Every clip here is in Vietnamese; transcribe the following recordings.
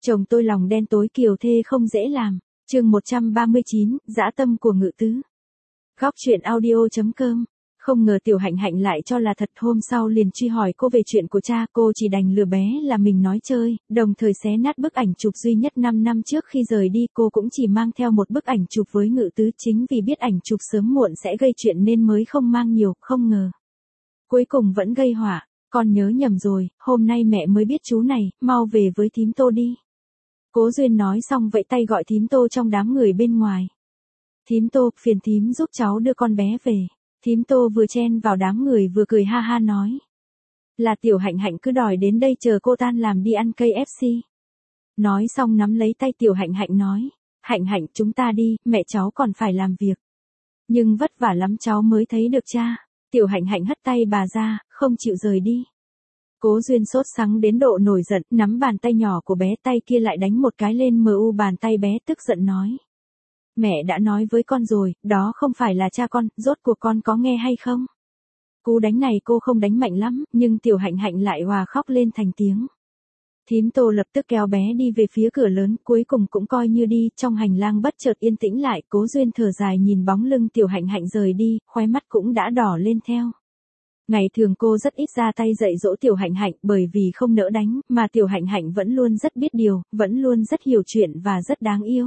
Chồng tôi lòng đen tối kiều thê không dễ làm. Chương 139, dã tâm của Ngự Tứ. Góc truyện audio.com. Không ngờ Tiểu Hạnh Hạnh lại cho là thật, hôm sau liền truy hỏi cô về chuyện của cha, cô chỉ đành lừa bé là mình nói chơi, đồng thời xé nát bức ảnh chụp duy nhất 5 năm trước khi rời đi, cô cũng chỉ mang theo một bức ảnh chụp với Ngự Tứ, chính vì biết ảnh chụp sớm muộn sẽ gây chuyện nên mới không mang nhiều, không ngờ. Cuối cùng vẫn gây họa, con nhớ nhầm rồi, hôm nay mẹ mới biết chú này, mau về với thím Tô đi. Cố Duyên nói xong vẫy tay gọi thím Tô trong đám người bên ngoài. Thím Tô, phiền thím giúp cháu đưa con bé về. Thím Tô vừa chen vào đám người vừa cười ha ha nói. Là Tiểu Hạnh Hạnh cứ đòi đến đây chờ cô tan làm đi ăn KFC. Nói xong nắm lấy tay Tiểu Hạnh Hạnh nói. Hạnh Hạnh, chúng ta đi, mẹ cháu còn phải làm việc. Nhưng vất vả lắm cháu mới thấy được cha. Tiểu Hạnh Hạnh hất tay bà ra, không chịu rời đi. Cố Duyên sốt sắng đến độ nổi giận, nắm bàn tay nhỏ của bé, tay kia lại đánh một cái lên mu bàn tay bé, tức giận nói. Mẹ đã nói với con rồi, đó không phải là cha con, rốt cuộc con có nghe hay không? Cú đánh này cô không đánh mạnh lắm, nhưng Tiểu Hạnh Hạnh lại hòa khóc lên thành tiếng. Thím Tô lập tức kéo bé đi về phía cửa lớn, cuối cùng cũng coi như đi, trong hành lang bất chợt yên tĩnh lại, Cố Duyên thở dài nhìn bóng lưng Tiểu Hạnh Hạnh rời đi, khóe mắt cũng đã đỏ lên theo. Ngày thường cô rất ít ra tay dạy dỗ Tiểu Hạnh Hạnh, bởi vì không nỡ đánh, mà Tiểu Hạnh Hạnh vẫn luôn rất biết điều, vẫn luôn rất hiểu chuyện và rất đáng yêu.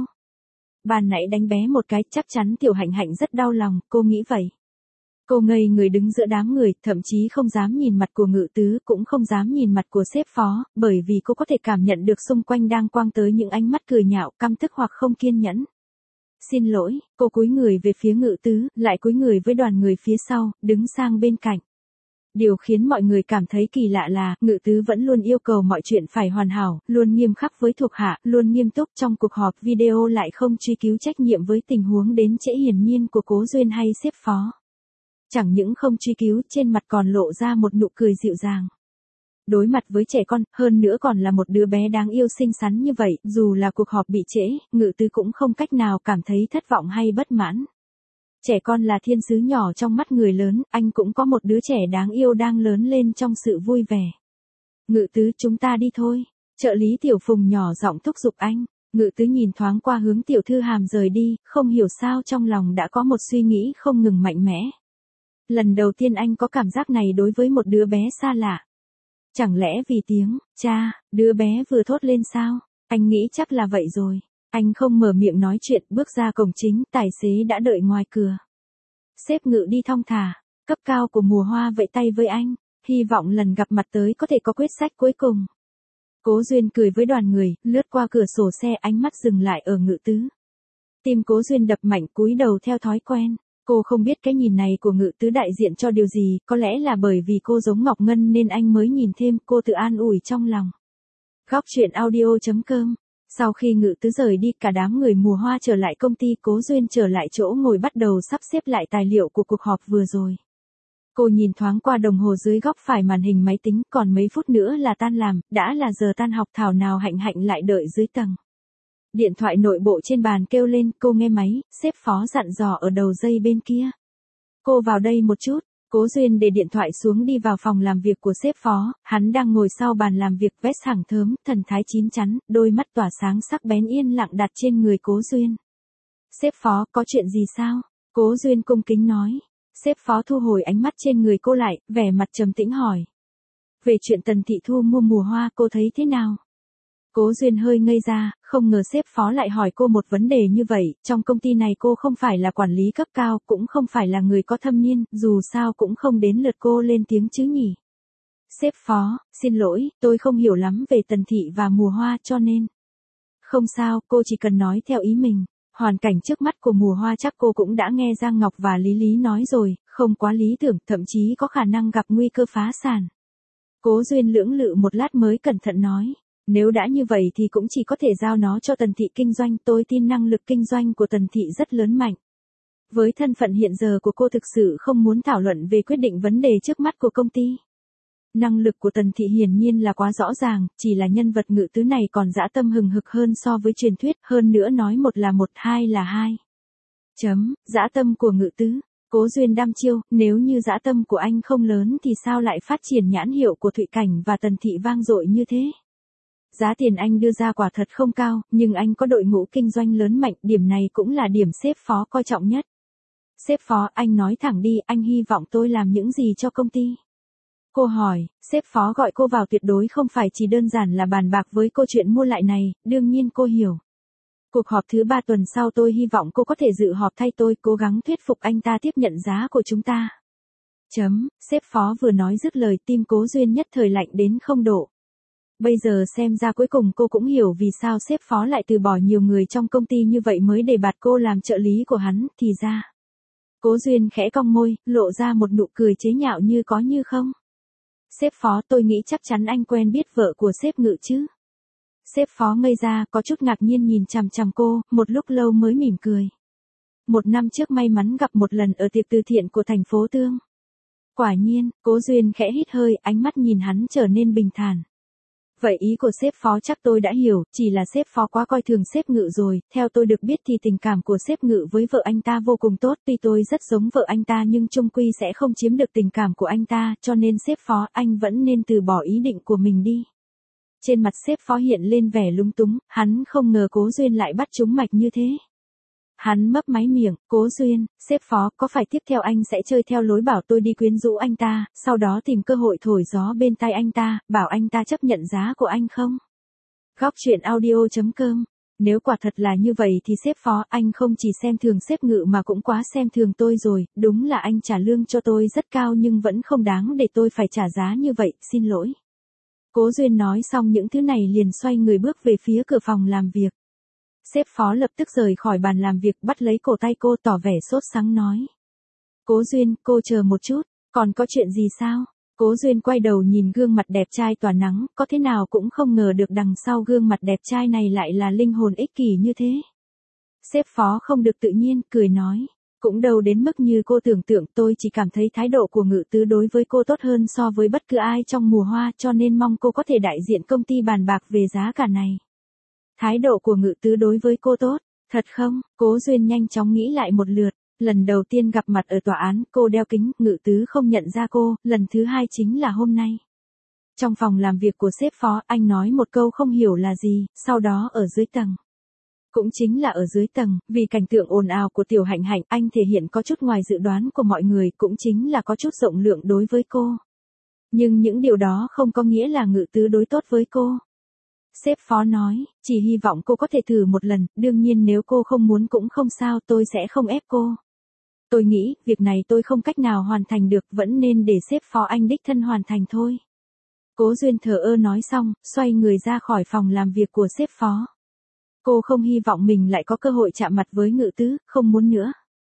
Ban nãy đánh bé một cái, chắc chắn Tiểu Hạnh Hạnh rất đau lòng, cô nghĩ vậy. Cô ngây người đứng giữa đám người, thậm chí không dám nhìn mặt của Ngự Tứ, cũng không dám nhìn mặt của sếp phó, bởi vì cô có thể cảm nhận được xung quanh đang quang tới những ánh mắt cười nhạo, căm tức hoặc không kiên nhẫn. Xin lỗi, cô cúi người về phía Ngự Tứ, lại cúi người với đoàn người phía sau, đứng sang bên cạnh. Điều khiến mọi người cảm thấy kỳ lạ là, Ngự Tứ vẫn luôn yêu cầu mọi chuyện phải hoàn hảo, luôn nghiêm khắc với thuộc hạ, luôn nghiêm túc, trong cuộc họp video lại không truy cứu trách nhiệm với tình huống đến trễ hiển nhiên của Cố Duyên hay sếp phó. Chẳng những không truy cứu, trên mặt còn lộ ra một nụ cười dịu dàng. Đối mặt với trẻ con, hơn nữa còn là một đứa bé đáng yêu xinh xắn như vậy, dù là cuộc họp bị trễ, Ngự Tứ cũng không cách nào cảm thấy thất vọng hay bất mãn. Trẻ con là thiên sứ nhỏ trong mắt người lớn, anh cũng có một đứa trẻ đáng yêu đang lớn lên trong sự vui vẻ. Ngự Tứ, chúng ta đi thôi. Trợ lý Tiểu Phùng nhỏ giọng thúc giục anh. Ngự Tứ nhìn thoáng qua hướng Tiểu Thư Hàm rời đi, không hiểu sao trong lòng đã có một suy nghĩ không ngừng mạnh mẽ. Lần đầu tiên anh có cảm giác này đối với một đứa bé xa lạ. Chẳng lẽ vì tiếng, cha, đứa bé vừa thốt lên sao? Anh nghĩ chắc là vậy rồi. Anh không mở miệng nói chuyện, bước ra cổng chính, tài xế đã đợi ngoài cửa. Sếp Ngự đi thong thả, cấp cao của mùa hoa vẫy tay với anh, hy vọng lần gặp mặt tới có thể có quyết sách cuối cùng. Cố Duyên cười với đoàn người, lướt qua cửa sổ xe, ánh mắt dừng lại ở Ngự Tứ. Tim Cố Duyên đập mạnh, cúi đầu theo thói quen. Cô không biết cái nhìn này của Ngự Tứ đại diện cho điều gì, có lẽ là bởi vì cô giống Ngọc Ngân nên anh mới nhìn thêm, cô tự an ủi trong lòng. Góc truyện audio.com. Sau khi Ngự Tứ rời đi, cả đám người mùa hoa trở lại công ty, Cố Duyên trở lại chỗ ngồi bắt đầu sắp xếp lại tài liệu của cuộc họp vừa rồi. Cô nhìn thoáng qua đồng hồ dưới góc phải màn hình máy tính, còn mấy phút nữa là tan làm, đã là giờ tan học, thảo nào Hạnh Hạnh lại đợi dưới tầng. Điện thoại nội bộ trên bàn kêu lên, cô nghe máy, sếp phó dặn dò ở đầu dây bên kia. Cô vào đây một chút. Cố Duyên để điện thoại xuống đi vào phòng làm việc của sếp phó, hắn đang ngồi sau bàn làm việc, vest hàng thớm, thần thái chín chắn, đôi mắt tỏa sáng sắc bén yên lặng đặt trên người Cố Duyên. Sếp phó, có chuyện gì sao? Cố Duyên cung kính nói. Sếp phó thu hồi ánh mắt trên người cô lại, vẻ mặt trầm tĩnh hỏi. Về chuyện Tần Thị thu mua mùa hoa cô thấy thế nào? Cố Duyên hơi ngây ra, không ngờ sếp phó lại hỏi cô một vấn đề như vậy, trong công ty này cô không phải là quản lý cấp cao, cũng không phải là người có thâm niên, dù sao cũng không đến lượt cô lên tiếng chứ nhỉ. Sếp phó, xin lỗi, tôi không hiểu lắm về Tần Thị và mùa hoa cho nên. Không sao, cô chỉ cần nói theo ý mình. Hoàn cảnh trước mắt của mùa hoa chắc cô cũng đã nghe Giang Ngọc và Lý Lý nói rồi, không quá lý tưởng, thậm chí có khả năng gặp nguy cơ phá sản. Cố Duyên lưỡng lự một lát mới cẩn thận nói. Nếu đã như vậy thì cũng chỉ có thể giao nó cho Tần Thị kinh doanh, tôi tin năng lực kinh doanh của Tần Thị rất lớn mạnh. Với thân phận hiện giờ của cô thực sự không muốn thảo luận về quyết định vấn đề trước mắt của công ty. Năng lực của Tần Thị hiển nhiên là quá rõ ràng, chỉ là nhân vật Ngự Tứ này còn dã tâm hừng hực hơn so với truyền thuyết, hơn nữa nói một là một, hai là hai. Dã tâm của Ngự Tứ. Cố Duyên đăm chiêu, nếu như dã tâm của anh không lớn thì sao lại phát triển nhãn hiệu của Thụy Cảnh và Tần Thị vang dội như thế? Giá tiền anh đưa ra quả thật không cao, nhưng anh có đội ngũ kinh doanh lớn mạnh, điểm này cũng là điểm sếp phó coi trọng nhất. Sếp phó, anh nói thẳng đi, anh hy vọng tôi làm những gì cho công ty? Cô hỏi, sếp phó gọi cô vào tuyệt đối không phải chỉ đơn giản là bàn bạc với cô chuyện mua lại này, đương nhiên cô hiểu. Cuộc họp thứ 3 tuần sau tôi hy vọng cô có thể dự họp thay tôi, cố gắng thuyết phục anh ta tiếp nhận giá của chúng ta. Sếp phó vừa nói dứt lời, tim Cố Duyên nhất thời lạnh đến 0 độ. Bây giờ xem ra cuối cùng cô cũng hiểu vì sao sếp phó lại từ bỏ nhiều người trong công ty như vậy mới để bạt cô làm trợ lý của hắn, thì ra. Cố Duyên khẽ cong môi, lộ ra một nụ cười chế nhạo như có như không. Sếp phó, tôi nghĩ chắc chắn anh quen biết vợ của sếp Ngự chứ. Sếp phó ngây ra, có chút ngạc nhiên nhìn chằm chằm cô, một lúc lâu mới mỉm cười. 1 năm trước may mắn gặp một lần ở tiệc từ thiện của thành phố Tương. Quả nhiên, Cố Duyên khẽ hít hơi, ánh mắt nhìn hắn trở nên bình thản. Vậy ý của sếp phó chắc tôi đã hiểu, chỉ là sếp phó quá coi thường sếp Ngự rồi, theo tôi được biết thì tình cảm của sếp Ngự với vợ anh ta vô cùng tốt, tuy tôi rất giống vợ anh ta nhưng chung quy sẽ không chiếm được tình cảm của anh ta, cho nên sếp phó, anh vẫn nên từ bỏ ý định của mình đi. Trên mặt sếp phó hiện lên vẻ lúng túng, hắn không ngờ Cố Duyên lại bắt trúng mạch như thế. Hắn mấp máy miệng, Cố Duyên, sếp phó, có phải tiếp theo anh sẽ chơi theo lối bảo tôi đi quyến rũ anh ta, sau đó tìm cơ hội thổi gió bên tai anh ta, bảo anh ta chấp nhận giá của anh không? Góc truyện audio.com. Nếu quả thật là như vậy thì sếp phó, anh không chỉ xem thường sếp Ngự mà cũng quá xem thường tôi rồi, đúng là anh trả lương cho tôi rất cao nhưng vẫn không đáng để tôi phải trả giá như vậy, xin lỗi. Cố Duyên nói xong những thứ này liền xoay người bước về phía cửa phòng làm việc. Sếp phó lập tức rời khỏi bàn làm việc, bắt lấy cổ tay cô, tỏ vẻ sốt sắng nói. Cố Duyên, cô chờ một chút, còn có chuyện gì sao? Cố Duyên quay đầu nhìn gương mặt đẹp trai tỏa nắng, có thế nào cũng không ngờ được đằng sau gương mặt đẹp trai này lại là linh hồn ích kỷ như thế. Sếp phó không được tự nhiên, cười nói. Cũng đâu đến mức như cô tưởng tượng, tôi chỉ cảm thấy thái độ của Ngự Tứ đối với cô tốt hơn so với bất cứ ai trong mùa hoa, cho nên mong cô có thể đại diện công ty bàn bạc về giá cả này. Thái độ của Ngự Tứ đối với cô tốt, thật không? Cố Duyên nhanh chóng nghĩ lại một lượt, lần đầu tiên gặp mặt ở tòa án, cô đeo kính, Ngự Tứ không nhận ra cô, lần thứ 2 chính là hôm nay. Trong phòng làm việc của sếp phó, anh nói một câu không hiểu là gì, sau đó ở dưới tầng. Cũng chính là ở dưới tầng, vì cảnh tượng ồn ào của Tiểu Hạnh Hạnh, anh thể hiện có chút ngoài dự đoán của mọi người, cũng chính là có chút rộng lượng đối với cô. Nhưng những điều đó không có nghĩa là Ngự Tứ đối tốt với cô. Sếp phó nói, chỉ hy vọng cô có thể thử một lần, đương nhiên nếu cô không muốn cũng không sao, tôi sẽ không ép cô. Tôi nghĩ, việc này tôi không cách nào hoàn thành được, vẫn nên để sếp phó anh đích thân hoàn thành thôi. Cố Duyên thờ ơ nói xong, xoay người ra khỏi phòng làm việc của sếp phó. Cô không hy vọng mình lại có cơ hội chạm mặt với Ngự Tứ, không muốn nữa.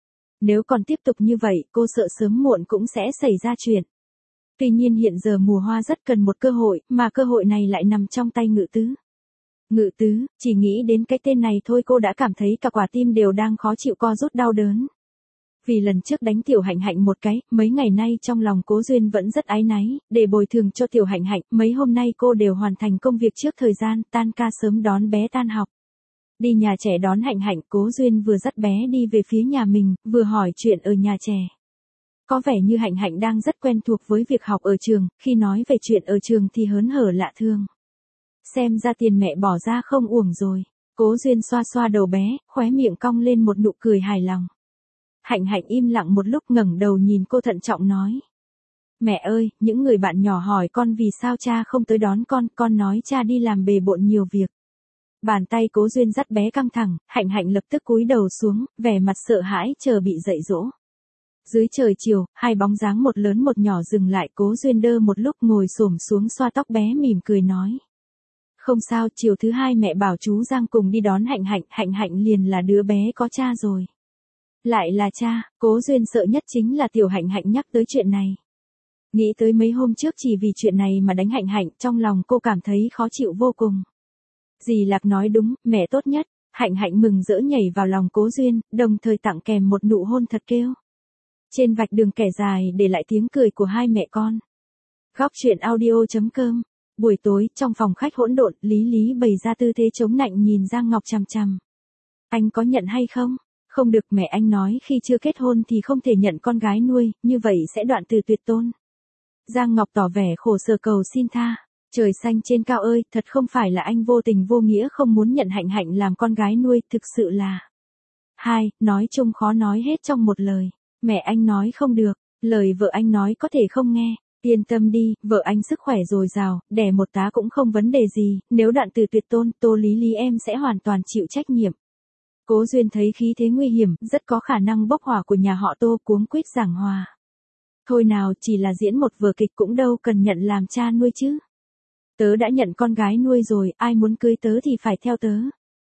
Nếu còn tiếp tục như vậy, cô sợ sớm muộn cũng sẽ xảy ra chuyện. Tuy nhiên hiện giờ mùa hoa rất cần một cơ hội, mà cơ hội này lại nằm trong tay Ngự Tứ. Ngự Tứ, chỉ nghĩ đến cái tên này thôi cô đã cảm thấy cả quả tim đều đang khó chịu co rút đau đớn. Vì lần trước đánh Tiểu Hạnh Hạnh một cái, mấy ngày nay trong lòng Cố Duyên vẫn rất áy náy, để bồi thường cho Tiểu Hạnh Hạnh, mấy hôm nay cô đều hoàn thành công việc trước thời gian, tan ca sớm đón bé tan học. Đi nhà trẻ đón Hạnh Hạnh, Cố Duyên vừa dắt bé đi về phía nhà mình, vừa hỏi chuyện ở nhà trẻ. Có vẻ như Hạnh Hạnh đang rất quen thuộc với việc học ở trường, khi nói về chuyện ở trường thì hớn hở lạ thường. Xem ra tiền mẹ bỏ ra không uổng rồi. Cố Duyên xoa xoa đầu bé, khóe miệng cong lên một nụ cười hài lòng. Hạnh Hạnh im lặng một lúc ngẩng đầu nhìn cô thận trọng nói. Mẹ ơi, những người bạn nhỏ hỏi con vì sao cha không tới đón con nói cha đi làm bề bộn nhiều việc. Bàn tay Cố Duyên dắt bé căng thẳng, Hạnh Hạnh lập tức cúi đầu xuống, vẻ mặt sợ hãi chờ bị dạy dỗ. Dưới trời chiều, hai bóng dáng một lớn một nhỏ dừng lại, Cố Duyên đơ một lúc ngồi xổm xuống xoa tóc bé mỉm cười nói. Không sao, chiều thứ 2 mẹ bảo chú Giang cùng đi đón Hạnh Hạnh, Hạnh Hạnh liền là đứa bé có cha rồi. Lại là cha, Cố Duyên sợ nhất chính là Tiểu Hạnh Hạnh nhắc tới chuyện này. Nghĩ tới mấy hôm trước chỉ vì chuyện này mà đánh Hạnh Hạnh, trong lòng cô cảm thấy khó chịu vô cùng. Dì Lạc nói đúng, mẹ tốt nhất. Hạnh Hạnh mừng rỡ nhảy vào lòng Cố Duyên, đồng thời tặng kèm một nụ hôn thật kêu. Trên vạch đường kẻ dài để lại tiếng cười của hai mẹ con. Góc truyện audio.com. Buổi tối, trong phòng khách hỗn độn, Lý Lý bày ra tư thế chống nạnh nhìn Giang Ngọc chằm chằm. Anh có nhận hay không? Không được, mẹ anh nói khi chưa kết hôn thì không thể nhận con gái nuôi, như vậy sẽ đoạn từ tuyệt tôn. Giang Ngọc tỏ vẻ khổ sở cầu xin tha. Trời xanh trên cao ơi, thật không phải là anh vô tình vô nghĩa không muốn nhận Hạnh Hạnh làm con gái nuôi, thực sự là. Hai, nói chung khó nói hết trong một lời. Mẹ anh nói không được, lời vợ anh nói có thể không nghe. Yên tâm đi, vợ anh sức khỏe dồi dào, đẻ một tá cũng không vấn đề gì, nếu đoạn từ tuyệt tôn, Tô Lý Lý em sẽ hoàn toàn chịu trách nhiệm. Cố Duyên thấy khí thế nguy hiểm, rất có khả năng bốc hỏa của nhà họ Tô, cuống quýt giảng hòa. Thôi nào, chỉ là diễn một vở kịch cũng đâu cần nhận làm cha nuôi chứ. Tớ đã nhận con gái nuôi rồi, ai muốn cưới tớ thì phải theo tớ.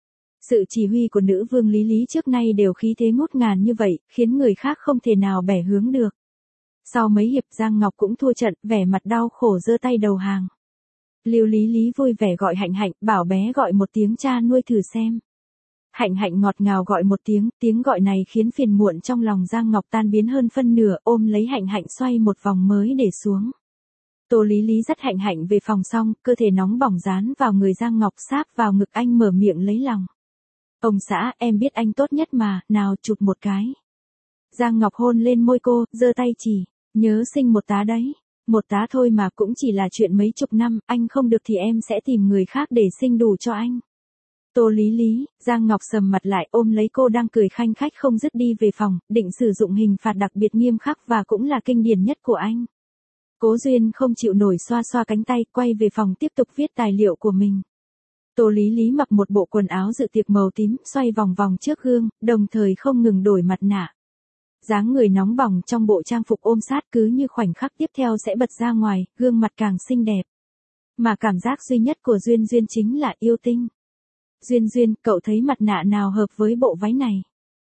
Sự chỉ huy của nữ vương Lý Lý trước nay đều khí thế ngút ngàn như vậy, khiến người khác không thể nào bẻ hướng được. Sau mấy hiệp Giang Ngọc cũng thua trận, vẻ mặt đau khổ giơ tay đầu hàng. Lưu Lý Lý vui vẻ gọi Hạnh Hạnh, bảo bé gọi một tiếng cha nuôi thử xem. Hạnh Hạnh ngọt ngào gọi một tiếng gọi này khiến phiền muộn trong lòng Giang Ngọc tan biến hơn phân nửa, ôm lấy Hạnh Hạnh xoay một vòng mới để xuống. Tô Lý Lý dắt Hạnh Hạnh về phòng xong, cơ thể nóng bỏng dán vào người Giang Ngọc sáp vào ngực anh mở miệng lấy lòng. Ông xã, em biết anh tốt nhất mà, nào chụp một cái. Giang Ngọc hôn lên môi cô, giơ tay chỉ, nhớ sinh một tá đấy. Một tá thôi mà cũng chỉ là chuyện mấy chục năm, anh không được thì em sẽ tìm người khác để sinh đủ cho anh. Tô Lý Lý, Giang Ngọc sầm mặt lại ôm lấy cô đang cười khanh khách không dứt đi về phòng, định sử dụng hình phạt đặc biệt nghiêm khắc và cũng là kinh điển nhất của anh. Cố Duyên không chịu nổi xoa xoa cánh tay, quay về phòng tiếp tục viết tài liệu của mình. Tô Lý Lý mặc một bộ quần áo dự tiệc màu tím, xoay vòng vòng trước gương, đồng thời không ngừng đổi mặt nạ. Dáng người nóng bỏng trong bộ trang phục ôm sát cứ như khoảnh khắc tiếp theo sẽ bật ra ngoài, gương mặt càng xinh đẹp. Mà cảm giác duy nhất của Duyên Duyên chính là yêu tinh. Duyên Duyên, cậu thấy mặt nạ nào hợp với bộ váy này?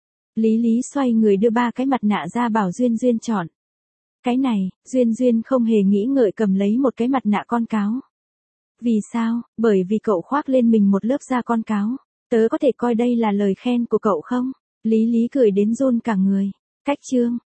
Lý Lý xoay người đưa 3 cái mặt nạ ra bảo Duyên Duyên chọn. Cái này, Duyên Duyên không hề nghĩ ngợi cầm lấy một cái mặt nạ con cáo. Vì sao? Bởi vì cậu khoác lên mình một lớp da con cáo. Tớ có thể coi đây là lời khen của cậu không? Lý Lý cười đến run cả người. Cách chương.